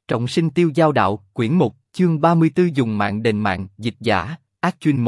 Trọng sinh tiêu giao đạo, quyển 1, chương 34 dùng mạng đền mạng, dịch giả, Ác Chuyên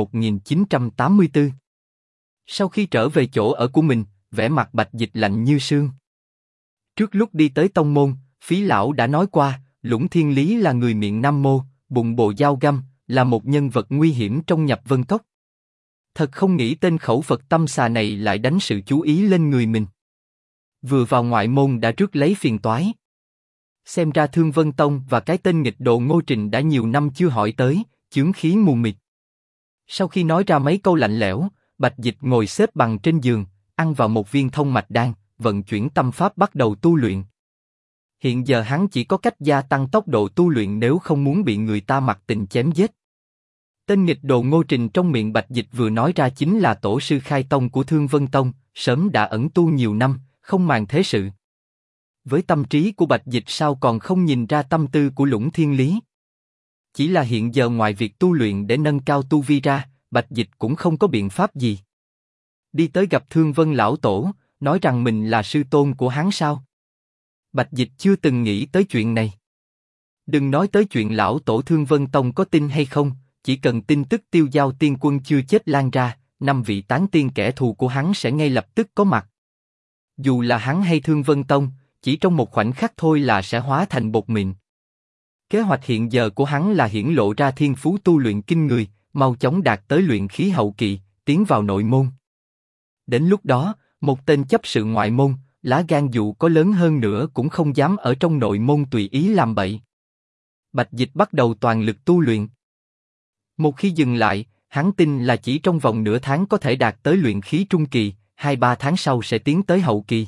1984. Sau khi trở về chỗ ở của mình, vẻ mặt Bạch Dịch lạnh như sương. Trước lúc đi tới tông môn, Phí lão đã nói qua, Lũng Thiên Lý là người miệng Nam Mô, bụng bồ dao găm, là một nhân vật nguy hiểm trong Nhập Vân Cốc. Thật không nghĩ tên khẩu Phật tâm xà này lại đánh sự chú ý lên người mình. Vừa vào ngoại môn đã rước lấy phiền toái. Xem ra Thương Vân Tông và cái tên nghịch đồ Ngô Trình đã nhiều năm chưa hỏi tới, chướng khí mù mịt. Sau khi nói ra mấy câu lạnh lẽo, Bạch Dịch ngồi xếp bằng trên giường, ăn vào một viên thông mạch đan, vận chuyển tâm pháp bắt đầu tu luyện. Hiện giờ hắn chỉ có cách gia tăng tốc độ tu luyện nếu không muốn bị người ta mặc tình chém giết. Tên nghịch đồ Ngô Trình trong miệng Bạch Dịch vừa nói ra chính là tổ sư khai tông của Thương Vân Tông, sớm đã ẩn tu nhiều năm, không màng thế sự. Với tâm trí của Bạch Dịch sao còn không nhìn ra tâm tư của Lũng Thiên Lý? Chỉ là hiện giờ ngoài việc tu luyện để nâng cao tu vi ra, Bạch Dịch cũng không có biện pháp gì. Đi tới gặp Thương Vân lão tổ, nói rằng mình là sư tôn của hắn sao? Bạch Dịch chưa từng nghĩ tới chuyện này. Đừng nói tới chuyện lão tổ Thương Vân Tông có tin hay không, chỉ cần tin tức Tiêu Giao Tiên Quân chưa chết lan ra, 5 vị tán tiên kẻ thù của hắn sẽ ngay lập tức có mặt. Dù là hắn hay Thương Vân Tông, chỉ trong một khoảnh khắc thôi là sẽ hóa thành bột mịn. Kế hoạch hiện giờ của hắn là hiển lộ ra thiên phú tu luyện kinh người, mau chóng đạt tới luyện khí hậu kỳ, tiến vào nội môn. Đến lúc đó, một tên chấp sự ngoại môn, lá gan dù có lớn hơn nữa cũng không dám ở trong nội môn tùy ý làm bậy. Bạch Dịch bắt đầu toàn lực tu luyện. Một khi dừng lại, hắn tin là chỉ trong vòng nửa tháng có thể đạt tới luyện khí trung kỳ, 2-3 tháng sau sẽ tiến tới hậu kỳ.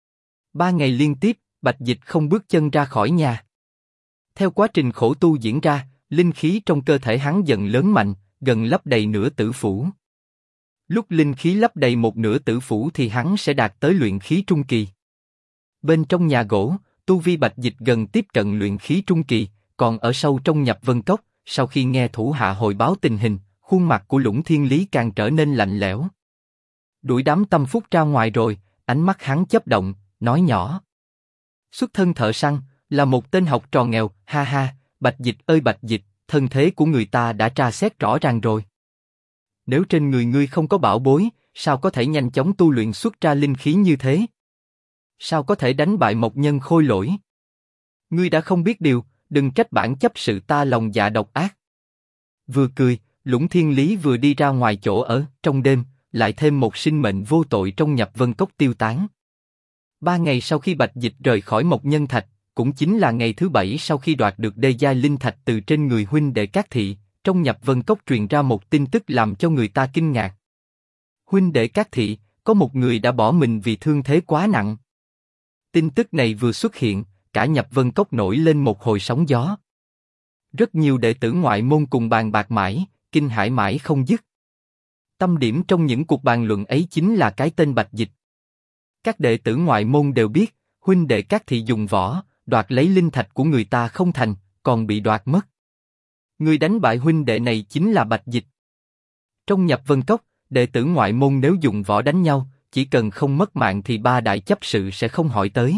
3 ngày liên tiếp, Bạch Dịch không bước chân ra khỏi nhà. Theo quá trình khổ tu diễn ra, linh khí trong cơ thể hắn dần lớn mạnh, gần lấp đầy nửa tử phủ. Lúc linh khí lấp đầy một nửa tử phủ thì hắn sẽ đạt tới luyện khí trung kỳ. Bên trong nhà gỗ, tu vi Bạch Dịch gần tiếp cận luyện khí trung kỳ, còn ở sâu trong Nhập Vân Cốc, sau khi nghe thủ hạ hồi báo tình hình, khuôn mặt của Lũng Thiên Lý càng trở nên lạnh lẽo. Đuổi đám tâm phúc ra ngoài rồi, ánh mắt hắn chớp động, nói nhỏ. Xuất thân thợ săn, là một tên học trò nghèo, ha ha, Bạch Dịch ơi Bạch Dịch, thân thế của người ta đã tra xét rõ ràng rồi. Nếu trên người ngươi không có bảo bối, sao có thể nhanh chóng tu luyện xuất ra linh khí như thế? Sao có thể đánh bại Mộc Nhân Khôi Lỗi? Ngươi đã không biết điều, đừng trách bản chấp sự ta lòng dạ độc ác. Vừa cười, Lũng Thiên Lý vừa đi ra ngoài chỗ ở, trong đêm, lại thêm một sinh mệnh vô tội trong Nhập Vân Cốc tiêu tán. 3 ngày sau khi Bạch Dịch rời khỏi Mộc Nhân Thạch, cũng chính là ngày thứ 7 sau khi đoạt được đê giai linh thạch từ trên người huynh đệ Cát Thị, trong Nhập Vân Cốc truyền ra một tin tức làm cho người ta kinh ngạc. Huynh đệ Cát Thị, có một người đã bỏ mình vì thương thế quá nặng. Tin tức này vừa xuất hiện, cả Nhập Vân Cốc nổi lên một hồi sóng gió. Rất nhiều đệ tử ngoại môn cùng bàn bạc mãi, kinh hãi mãi không dứt. Tâm điểm trong những cuộc bàn luận ấy chính là cái tên Bạch Dịch. Các đệ tử ngoại môn đều biết, huynh đệ Cát Thị dùng võ, đoạt lấy linh thạch của người ta không thành, còn bị đoạt mất. Người đánh bại huynh đệ này chính là Bạch Dịch. Trong Nhập Vân Cốc, đệ tử ngoại môn nếu dùng võ đánh nhau, chỉ cần không mất mạng thì 3 đại chấp sự sẽ không hỏi tới.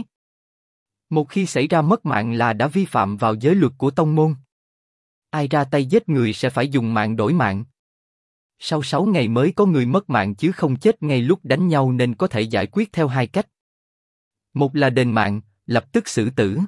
Một khi xảy ra mất mạng là đã vi phạm vào giới luật của tông môn. Ai ra tay giết người sẽ phải dùng mạng đổi mạng. Sau 6 ngày mới có người mất mạng chứ không chết ngay lúc đánh nhau nên có thể giải quyết theo 2 cách. Một là đền mạng, lập tức xử tử.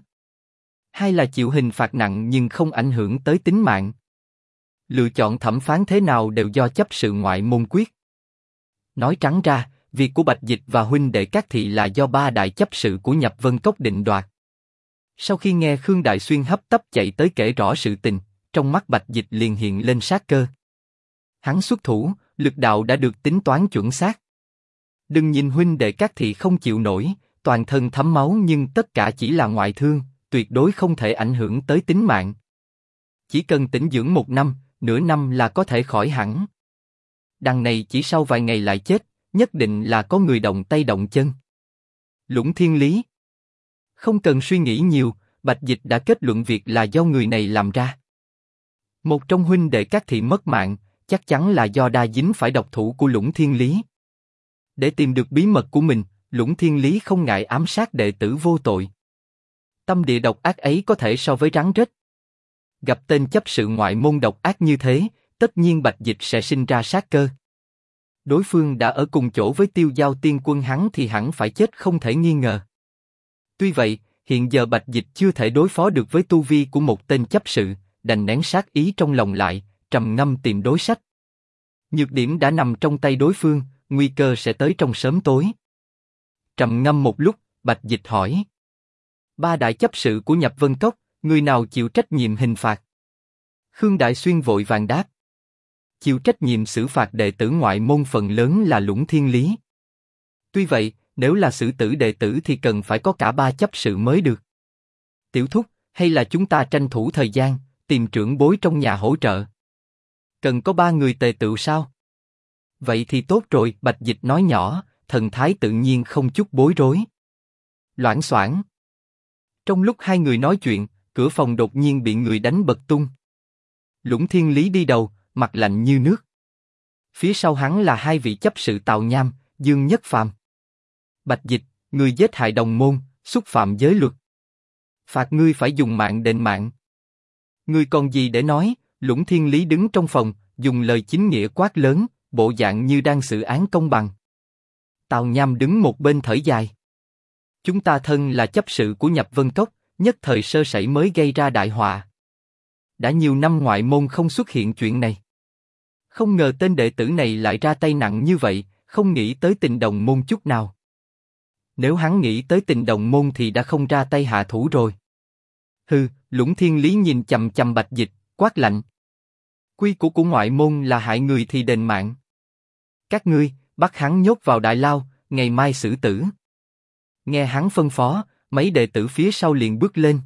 2 là chịu hình phạt nặng nhưng không ảnh hưởng tới tính mạng. Lựa chọn thẩm phán thế nào đều do chấp sự ngoại môn quyết. Nói trắng ra, việc của Bạch Dịch và huynh đệ Cát Thị là do 3 đại chấp sự của Nhập Vân Cốc định đoạt. Sau khi nghe Khương Đại Xuyên hấp tấp chạy tới kể rõ sự tình, trong mắt Bạch Dịch liền hiện lên sát cơ. Hắn xuất thủ, lực đạo đã được tính toán chuẩn xác. Đừng nhìn huynh đệ Cát Thị không chịu nổi, toàn thân thấm máu nhưng tất cả chỉ là ngoại thương, tuyệt đối không thể ảnh hưởng tới tính mạng. Chỉ cần tĩnh dưỡng 1 năm, nửa năm là có thể khỏi hẳn. Đằng này chỉ sau vài ngày lại chết, nhất định là có người động tay động chân. Lũng Thiên Lý. Không cần suy nghĩ nhiều, Bạch Dịch đã kết luận việc là do người này làm ra. Một trong huynh đệ Cát Thị mất mạng, chắc chắn là do đa dính phải độc thủ của Lũng Thiên Lý. Để tìm được bí mật của mình, Lũng Thiên Lý không ngại ám sát đệ tử vô tội. Tâm địa độc ác ấy có thể so với rắn rết. Gặp tên chấp sự ngoại môn độc ác như thế, tất nhiên Bạch Dịch sẽ sinh ra sát cơ. Đối phương đã ở cùng chỗ với Tiêu Giao Tiên Quân hắn thì hẳn phải chết không thể nghi ngờ. Tuy vậy, hiện giờ Bạch Dịch chưa thể đối phó được với tu vi của một tên chấp sự, đành nén sát ý trong lòng lại, trầm ngâm tìm đối sách. Nhược điểm đã nằm trong tay đối phương, nguy cơ sẽ tới trong sớm tối. Trầm ngâm một lúc, Bạch Dịch hỏi: ba đại chấp sự của Nhập Vân Cốc, người nào chịu trách nhiệm hình phạt? Khương Đại Xuyên vội vàng đáp: chịu trách nhiệm xử phạt đệ tử ngoại môn phần lớn là Lũng Thiên Lý. Tuy vậy, nếu là xử tử đệ tử thì cần phải có cả ba chấp sự mới được. Tiểu thúc, hay là chúng ta tranh thủ thời gian, tìm trưởng bối trong nhà hỗ trợ? Cần có 3 người tề tựu sao? Vậy thì tốt rồi, Bạch Dịch nói nhỏ, thần thái tự nhiên không chút bối rối. Loảng xoảng. Trong lúc hai người nói chuyện, cửa phòng đột nhiên bị người đánh bật tung. Lũng Thiên Lý đi đầu, mặt lạnh như nước. Phía sau hắn là hai vị chấp sự Tào Nham, Dương Nhất Phàm. Bạch Dịch, người giết hại đồng môn, xúc phạm giới luật. Phạt ngươi phải dùng mạng đền mạng. Ngươi còn gì để nói? Lũng Thiên Lý đứng trong phòng, dùng lời chính nghĩa quát lớn, bộ dạng như đang xử án công bằng. Tào Nham đứng một bên thở dài. Chúng ta thân là chấp sự của Nhập Vân Cốc, nhất thời sơ sẩy mới gây ra đại họa. Đã nhiều năm ngoại môn không xuất hiện chuyện này. Không ngờ tên đệ tử này lại ra tay nặng như vậy, không nghĩ tới tình đồng môn chút nào. Nếu hắn nghĩ tới tình đồng môn thì đã không ra tay hạ thủ rồi. Hừ, Lũng Thiên Lý nhìn chằm chằm Bạch Dịch, quát lạnh. Quy củ của ngoại môn là hại người thì đền mạng. Các ngươi, bắt hắn nhốt vào đại lao, ngày mai xử tử. Nghe hắn phân phó, mấy đệ tử phía sau liền bước lên.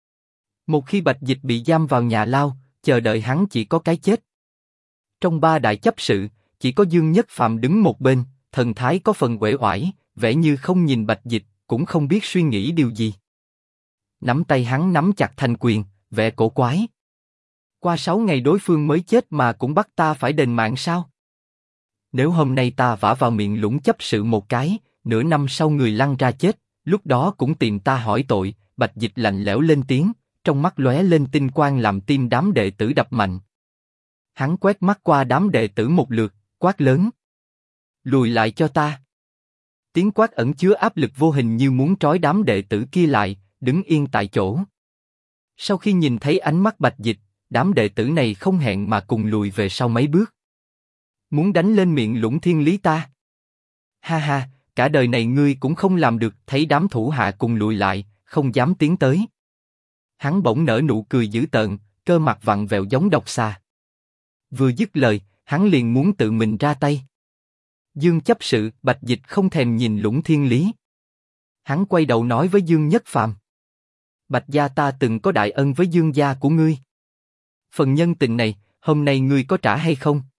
Một khi Bạch Dịch bị giam vào nhà lao, chờ đợi hắn chỉ có cái chết. Trong ba đại chấp sự, chỉ có Dương Nhất Phàm đứng một bên, thần thái có phần uể oải, vẻ như không nhìn Bạch Dịch, cũng không biết suy nghĩ điều gì. Nắm tay hắn nắm chặt thành quyền, vẻ cổ quái. Qua 6 ngày đối phương mới chết mà cũng bắt ta phải đền mạng sao? Nếu hôm nay ta vả vào miệng Lũng chấp sự một cái, nửa năm sau người lăn ra chết, lúc đó cũng tìm ta hỏi tội. Bạch Dịch lạnh lẽo lên tiếng, trong mắt lóe lên tinh quang làm tim đám đệ tử đập mạnh. Hắn quét mắt qua đám đệ tử một lượt, quát lớn: lùi lại cho ta! Tiếng quát ẩn chứa áp lực vô hình như muốn trói đám đệ tử kia lại, đứng yên tại chỗ. Sau khi nhìn thấy ánh mắt Bạch Dịch, đám đệ tử này không hẹn mà cùng lùi về sau mấy bước. Muốn đánh lên miệng Lũng Thiên Lý ta? Ha ha, cả đời này ngươi cũng không làm được. Thấy đám thủ hạ cùng lùi lại, không dám tiến tới. Hắn bỗng nở nụ cười dữ tợn, cơ mặt vặn vẹo giống độc xà. Vừa dứt lời, hắn liền muốn tự mình ra tay. Dương chấp sự, Bạch Dịch không thèm nhìn Lũng Thiên Lý. Hắn quay đầu nói với Dương Nhất Phàm: Bạch gia ta từng có đại ân với Dương gia của ngươi. Phần nhân tình này, hôm nay ngươi có trả hay không?